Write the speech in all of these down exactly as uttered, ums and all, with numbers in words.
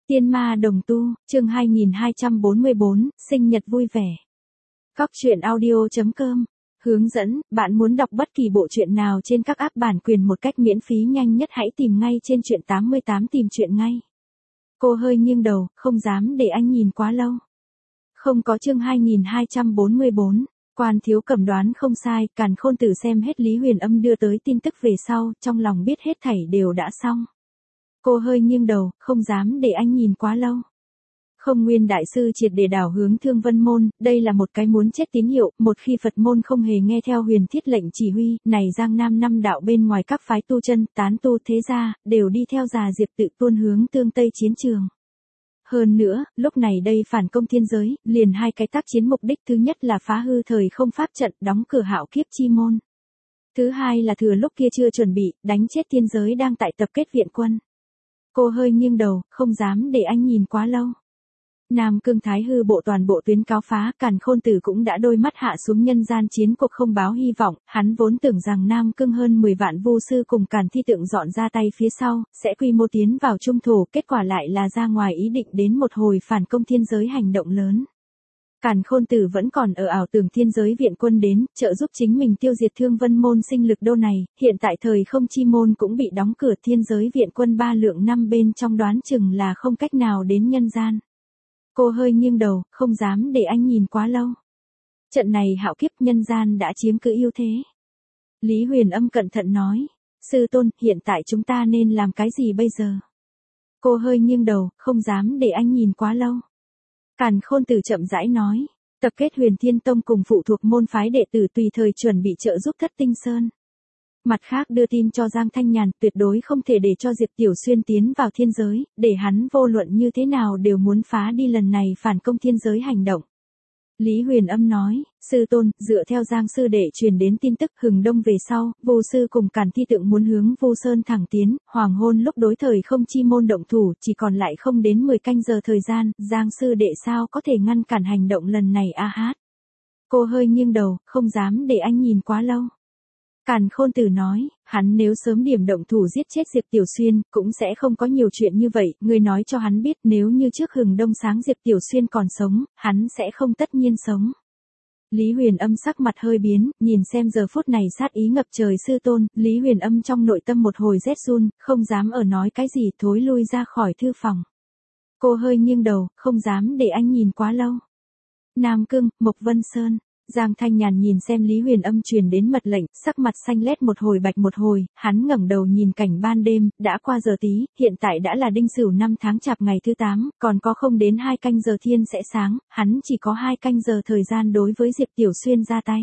Tiên ma đồng tu, chương hai nghìn hai trăm bốn mươi bốn, sinh nhật vui vẻ. Cóc truyện audio chấm com. Hướng dẫn, bạn muốn đọc bất kỳ bộ truyện nào trên các app bản quyền một cách miễn phí nhanh nhất hãy tìm ngay trên truyện tám mươi tám tìm truyện ngay. Cô hơi nghiêng đầu, không dám để anh nhìn quá lâu. Không có chương hai nghìn hai trăm bốn mươi bốn. Quan Thiếu Cẩm đoán không sai, Càn Khôn Tử xem hết Lý Huyền Âm đưa tới tin tức về sau, trong lòng biết hết thảy đều đã xong. Cô hơi nghiêng đầu, không dám để anh nhìn quá lâu. Không Nguyên Đại Sư triệt để đảo hướng Thương Vân Môn, đây là một cái muốn chết tín hiệu, một khi Phật môn không hề nghe theo huyền thiết lệnh chỉ huy, này Giang Nam năm đạo bên ngoài các phái tu chân, tán tu thế gia, đều đi theo già Diệp tự tuôn hướng tương Tây chiến trường. Hơn nữa, lúc này đây phản công thiên giới, liền hai cái tác chiến mục đích thứ nhất là phá hư thời không pháp trận, đóng cửa Hạo Kiếp chi môn. Thứ hai là thừa lúc kia chưa chuẩn bị, đánh chết thiên giới đang tại tập kết viện quân. Cô hơi nghiêng đầu, không dám để anh nhìn quá lâu. Nam Cương Thái hư bộ toàn bộ tuyến cáo phá, Càn Khôn Tử cũng đã đôi mắt hạ xuống nhân gian chiến cuộc không báo hy vọng, hắn vốn tưởng rằng Nam Cương hơn mười vạn vu sư cùng Càn Thi Tượng dọn ra tay phía sau, sẽ quy mô tiến vào trung thổ, kết quả lại là ra ngoài ý định đến một hồi phản công thiên giới hành động lớn. Càn Khôn Tử vẫn còn ở ảo tưởng thiên giới viện quân đến, trợ giúp chính mình tiêu diệt Thương Vân Môn sinh lực đô này, hiện tại thời không chi môn cũng bị đóng cửa, thiên giới viện quân ba lượng năm bên trong đoán chừng là không cách nào đến nhân gian. Cô hơi nghiêng đầu, không dám để anh nhìn quá lâu. Trận này Hạo Kiếp nhân gian đã chiếm cứ ưu thế. Lý Huyền Âm cẩn thận nói, sư tôn, hiện tại chúng ta nên làm cái gì bây giờ? Cô hơi nghiêng đầu, không dám để anh nhìn quá lâu. Càn Khôn Tử chậm rãi nói, tập kết Huyền Thiên Tông cùng phụ thuộc môn phái đệ tử tùy thời chuẩn bị trợ giúp Thất Tinh Sơn. Mặt khác đưa tin cho Giang Thanh Nhàn, tuyệt đối không thể để cho Diệp Tiểu Xuyên tiến vào thiên giới, để hắn vô luận như thế nào đều muốn phá đi lần này phản công thiên giới hành động. Lý Huyền Âm nói, sư tôn, dựa theo Giang sư đệ truyền đến tin tức, hừng đông về sau, Vu sư cùng Càn Thi Tượng muốn hướng Vu Sơn thẳng tiến, hoàng hôn lúc đối thời không chi môn động thủ, chỉ còn lại không đến mười canh giờ thời gian, Giang sư đệ sao có thể ngăn cản hành động lần này a hát. Cô hơi nghiêng đầu, không dám để anh nhìn quá lâu. Càn Khôn Tử nói, hắn nếu sớm điểm động thủ giết chết Diệp Tiểu Xuyên, cũng sẽ không có nhiều chuyện như vậy, người nói cho hắn biết nếu như trước hừng đông sáng Diệp Tiểu Xuyên còn sống, hắn sẽ không tất nhiên sống. Lý Huyền Âm sắc mặt hơi biến, nhìn xem giờ phút này sát ý ngập trời sư tôn, Lý Huyền Âm trong nội tâm một hồi rét run, không dám ở nói cái gì, thối lui ra khỏi thư phòng. Cô hơi nghiêng đầu, không dám để anh nhìn quá lâu. Nam Cương, Mộc Vân Sơn. Giang Thanh Nhàn nhìn xem Lý Huyền Âm truyền đến mật lệnh, sắc mặt xanh lét một hồi bạch một hồi, hắn ngẩng đầu nhìn cảnh ban đêm, đã qua giờ tí, hiện tại đã là Đinh Sửu năm tháng Chạp ngày thứ tám, còn có không đến hai canh giờ thiên sẽ sáng, hắn chỉ có hai canh giờ thời gian đối với Diệp Tiểu Xuyên ra tay.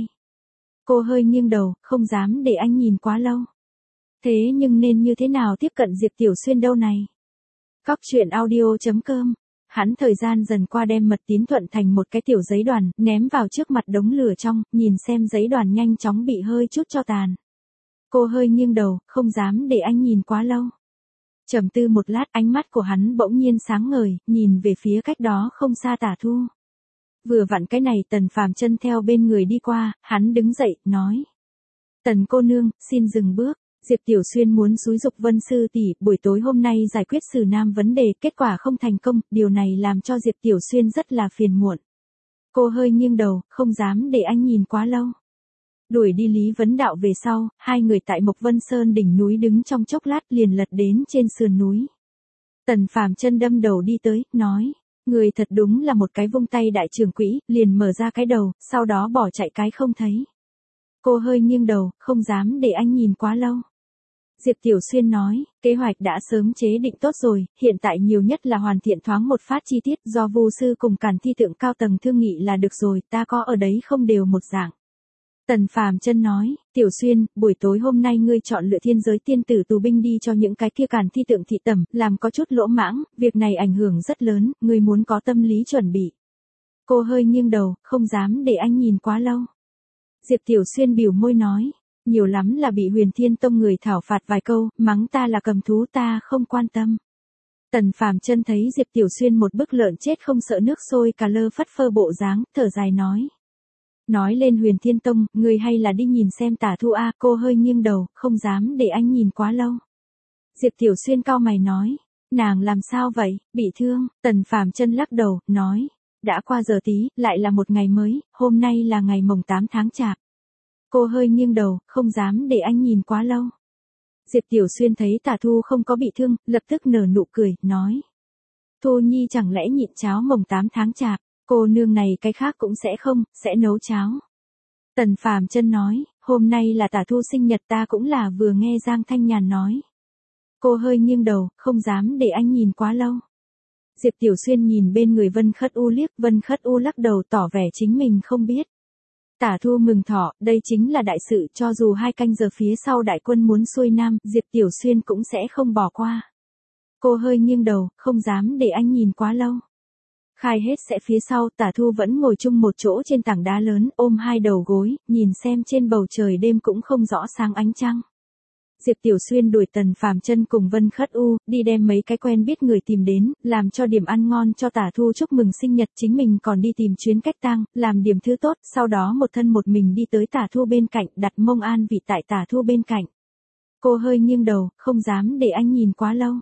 Cô hơi nghiêng đầu, không dám để anh nhìn quá lâu. Thế nhưng nên như thế nào tiếp cận Diệp Tiểu Xuyên đâu này? Cóc truyện audio chấm com. Hắn thời gian dần qua đem mật tín thuận thành một cái tiểu giấy đoàn, ném vào trước mặt đống lửa trong, nhìn xem giấy đoàn nhanh chóng bị hơi chút cho tàn. Cô hơi nghiêng đầu, không dám để anh nhìn quá lâu. Trầm tư một lát, ánh mắt của hắn bỗng nhiên sáng ngời, nhìn về phía cách đó không xa Tả Thu. Vừa vặn cái này Tần Phàm Chân theo bên người đi qua, hắn đứng dậy, nói. Tần cô nương, xin dừng bước. Diệp Tiểu Xuyên muốn xúi dục Vân sư tỷ, buổi tối hôm nay giải quyết Sử Nam vấn đề, kết quả không thành công, điều này làm cho Diệp Tiểu Xuyên rất là phiền muộn. Cô hơi nghiêng đầu, không dám để anh nhìn quá lâu. Đuổi đi Lý Vấn Đạo về sau, hai người tại Mộc Vân Sơn đỉnh núi đứng trong chốc lát liền lật đến trên sườn núi. Tần Phàm Chân đâm đầu đi tới, nói, người thật đúng là một cái vung tay đại trưởng quỹ, liền mở ra cái đầu, sau đó bỏ chạy cái không thấy. Cô hơi nghiêng đầu, không dám để anh nhìn quá lâu. Diệp Tiểu Xuyên nói, kế hoạch đã sớm chế định tốt rồi, hiện tại nhiều nhất là hoàn thiện thoáng một phát chi tiết, do Vu sư cùng Càn Thi Tượng cao tầng thương nghị là được rồi, ta có ở đấy không đều một dạng. Tần Phàm Chân nói, Tiểu Xuyên, buổi tối hôm nay ngươi chọn lựa thiên giới tiên tử tù binh đi cho những cái kia Càn Thi Tượng thị tẩm, làm có chút lỗ mãng, việc này ảnh hưởng rất lớn, ngươi muốn có tâm lý chuẩn bị. Cô hơi nghiêng đầu, không dám để anh nhìn quá lâu. Diệp Tiểu Xuyên biểu môi nói, nhiều lắm là bị Huyền Thiên Tông người thảo phạt vài câu, mắng ta là cầm thú ta không quan tâm. Tần Phàm Chân thấy Diệp Tiểu Xuyên một bức lợn chết không sợ nước sôi cà lơ phất phơ bộ dáng, thở dài nói. Nói lên Huyền Thiên Tông, người hay là đi nhìn xem Tả Thu a, cô hơi nghiêng đầu, không dám để anh nhìn quá lâu. Diệp Tiểu Xuyên cau mày nói, Nàng làm sao vậy, bị thương, Tần Phàm Chân lắc đầu, nói. Đã qua giờ tí, lại là một ngày mới, hôm nay là ngày mồng tám tháng chạp. Cô hơi nghiêng đầu, không dám để anh nhìn quá lâu. Diệp Tiểu Xuyên thấy Tả Thu không có bị thương, lập tức nở nụ cười, nói. Thu Nhi chẳng lẽ nhịn cháo mồng tám tháng chạp, cô nương này cái khác cũng sẽ không, sẽ nấu cháo. Tần Phàm Chân nói, hôm nay là Tả Thu sinh nhật ta cũng là vừa nghe Giang Thanh Nhàn nói. Cô hơi nghiêng đầu, không dám để anh nhìn quá lâu. Diệp Tiểu Xuyên nhìn bên người Vân Khất U liếc, Vân Khất U lắc đầu tỏ vẻ chính mình không biết. Tả Thu mừng thọ, đây chính là đại sự, cho dù hai canh giờ phía sau đại quân muốn xuôi nam, Diệp Tiểu Xuyên cũng sẽ không bỏ qua. Cô hơi nghiêng đầu, không dám để anh nhìn quá lâu. Khai hết sẽ phía sau, Tả Thu vẫn ngồi chung một chỗ trên tảng đá lớn, ôm hai đầu gối, nhìn xem trên bầu trời đêm cũng không rõ sáng ánh trăng. Diệp Tiểu Xuyên đuổi Tần Phàm Chân cùng Vân Khất U, đi đem mấy cái quen biết người tìm đến, làm cho điểm ăn ngon cho Tả Thu chúc mừng sinh nhật, chính mình còn đi tìm chuyến cách tang, làm điểm thứ tốt, sau đó một thân một mình đi tới Tả Thu bên cạnh, đặt mông an vị tại Tả Thu bên cạnh. Cô hơi nghiêng đầu, không dám để anh nhìn quá lâu.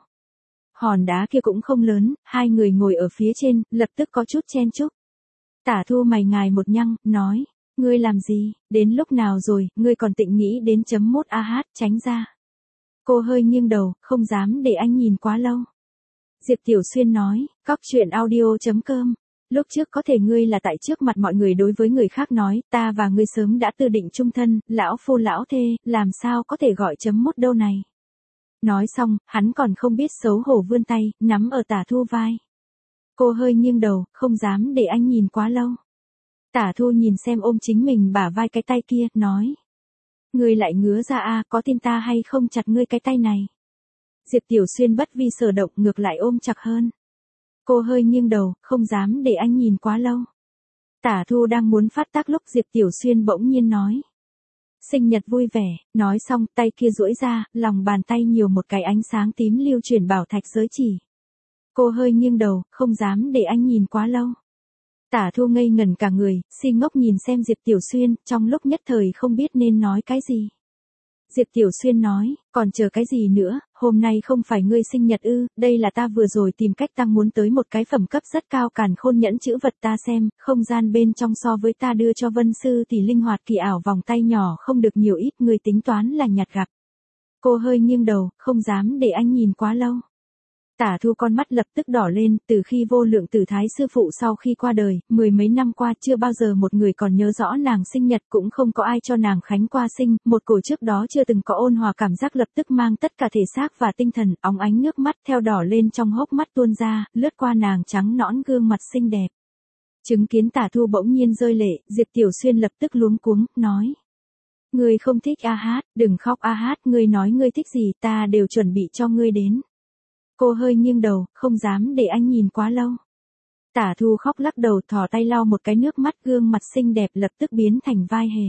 Hòn đá kia cũng không lớn, hai người ngồi ở phía trên, lập tức có chút chen chúc. Tả Thu mày ngài một nhăng, nói. Ngươi làm gì, đến lúc nào rồi, ngươi còn tịnh nghĩ đến chấm mốt a hát, tránh ra. Cô hơi nghiêng đầu, không dám để anh nhìn quá lâu. Diệp Tiểu Xuyên nói, cóc truyện audio chấm com. Lúc trước có thể ngươi là tại trước mặt mọi người đối với người khác nói, ta và ngươi sớm đã tư định chung thân, lão phu lão thê, làm sao có thể gọi chấm mốt đâu này. Nói xong, hắn còn không biết xấu hổ vươn tay, nắm ở Tả Thu vai. Cô hơi nghiêng đầu, không dám để anh nhìn quá lâu. Tả Thu nhìn xem ôm chính mình bả vai cái tay kia, nói. Ngươi lại ngứa ra a, có tin ta hay không chặt ngươi cái tay này. Diệp Tiểu Xuyên bất vi sở động, ngược lại ôm chặt hơn. Cô hơi nghiêng đầu, không dám để anh nhìn quá lâu. Tả Thu đang muốn phát tác lúc Diệp Tiểu Xuyên bỗng nhiên nói. Sinh nhật vui vẻ, nói xong tay kia duỗi ra, lòng bàn tay nhiều một cái ánh sáng tím lưu chuyển bảo thạch giới chỉ. Cô hơi nghiêng đầu, không dám để anh nhìn quá lâu. Tả Thu ngây ngẩn cả người, si ngốc nhìn xem Diệp Tiểu Xuyên, trong lúc nhất thời không biết nên nói cái gì. Diệp Tiểu Xuyên nói, còn chờ cái gì nữa, hôm nay không phải ngươi sinh nhật ư, đây là ta vừa rồi tìm cách tăng muốn tới một cái phẩm cấp rất cao càn khôn nhẫn chữ vật ta xem, không gian bên trong so với ta đưa cho Vân Sư thì linh hoạt kỳ ảo vòng tay nhỏ không được nhiều ít, người tính toán là nhặt gặp. Cô hơi nghiêng đầu, không dám để anh nhìn quá lâu. Tả Thu con mắt lập tức đỏ lên, từ khi vô lượng tử thái sư phụ sau khi qua đời, mười mấy năm qua chưa bao giờ một người còn nhớ rõ nàng sinh nhật, cũng không có ai cho nàng khánh qua sinh, một cổ trước đó chưa từng có ôn hòa cảm giác lập tức mang tất cả thể xác và tinh thần, óng ánh nước mắt theo đỏ lên trong hốc mắt tuôn ra, lướt qua nàng trắng nõn gương mặt xinh đẹp. Chứng kiến Tả Thu bỗng nhiên rơi lệ, Diệp Tiểu Xuyên lập tức luống cuống, nói. Ngươi không thích a hát, đừng khóc a hát, ngươi nói ngươi thích gì ta đều chuẩn bị cho ngươi đến. Cô hơi nghiêng đầu, không dám để anh nhìn quá lâu. Tả Thu khóc lắc đầu, thò tay lau một cái nước mắt, gương mặt xinh đẹp lập tức biến thành vai hề.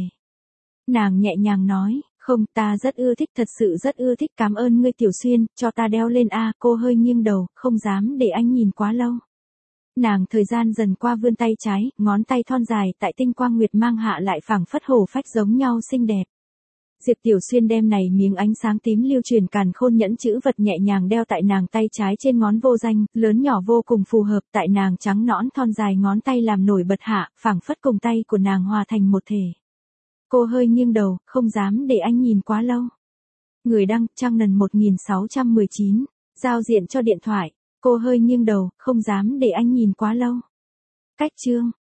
Nàng nhẹ nhàng nói, không, ta rất ưa thích, thật sự rất ưa thích, cảm ơn ngươi Tiểu Xuyên, cho ta đeo lên a. Cô hơi nghiêng đầu, không dám để anh nhìn quá lâu. Nàng thời gian dần qua vươn tay trái, ngón tay thon dài tại tinh quang nguyệt mang hạ lại phảng phất hổ phách giống nhau xinh đẹp. Diệp Tiểu Xuyên đem này miếng ánh sáng tím lưu truyền càn khôn nhẫn chữ vật nhẹ nhàng đeo tại nàng tay trái trên ngón vô danh, lớn nhỏ vô cùng phù hợp tại nàng trắng nõn thon dài ngón tay làm nổi bật hạ, phảng phất cùng tay của nàng hòa thành một thể. Cô hơi nghiêng đầu, không dám để anh nhìn quá lâu. Người đăng, Trang Nần một nghìn sáu trăm mười chín, giao diện cho điện thoại. Cô hơi nghiêng đầu, không dám để anh nhìn quá lâu. Cách chương